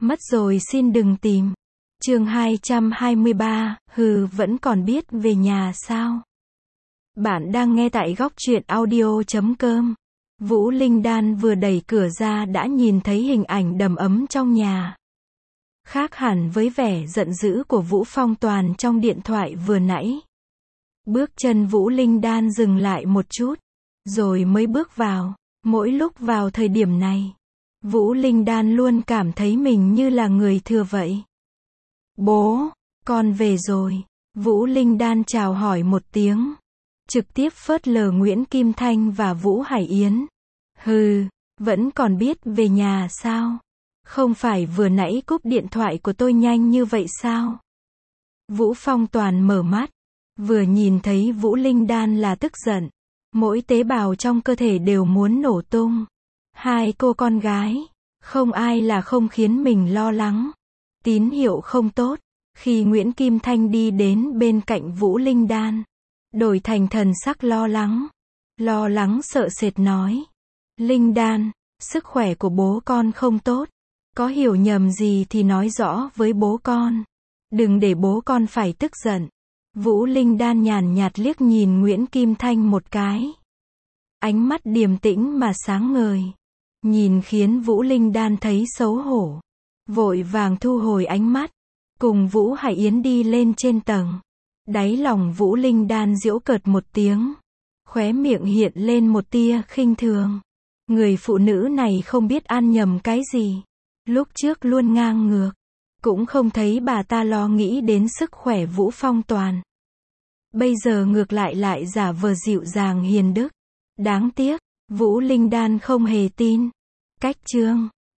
Mất rồi xin đừng tìm. Chương 223, hừ, vẫn còn biết về nhà sao? Bạn đang nghe tại góc truyện audio.com. Vũ Linh Đan vừa đẩy cửa ra đã nhìn thấy hình ảnh đầm ấm trong nhà. Khác hẳn với vẻ giận dữ của Vũ Phong Toàn trong điện thoại vừa nãy. Bước chân Vũ Linh Đan dừng lại một chút, rồi mới bước vào. Mỗi lúc vào thời điểm này, Vũ Linh Đan luôn cảm thấy mình như là người thừa vậy. Bố, con về rồi. Vũ Linh Đan chào hỏi một tiếng, trực tiếp phớt lờ Nguyễn Kim Thanh và Vũ Hải Yến. Hừ, vẫn còn biết về nhà sao? Không phải vừa nãy cúp điện thoại của tôi nhanh như vậy sao? Vũ Phong Toàn mở mắt, vừa nhìn thấy Vũ Linh Đan là tức giận. Mỗi tế bào trong cơ thể đều muốn nổ tung. Hai cô con gái, không ai là không khiến mình lo lắng. Tín hiệu không tốt. Khi Nguyễn Kim Thanh đi đến bên cạnh Vũ Linh Đan, đổi thành thần sắc lo lắng sợ sệt nói. Linh Đan, sức khỏe của bố con không tốt. Có hiểu nhầm gì thì nói rõ với bố con. Đừng để bố con phải tức giận. Vũ Linh Đan nhàn nhạt liếc nhìn Nguyễn Kim Thanh một cái. Ánh mắt điềm tĩnh mà sáng ngời. Nhìn khiến Vũ Linh Đan thấy xấu hổ. Vội vàng thu hồi ánh mắt. Cùng Vũ Hải Yến đi lên trên tầng. Đáy lòng Vũ Linh Đan giễu cợt một tiếng. Khóe miệng hiện lên một tia khinh thường. Người phụ nữ này không biết ăn nhầm cái gì. Lúc trước luôn ngang ngược. Cũng không thấy bà ta lo nghĩ đến sức khỏe Vũ Phong Toàn. Bây giờ ngược lại giả vờ dịu dàng hiền đức. Đáng tiếc, Vũ Linh Đan không hề tin. Cách chương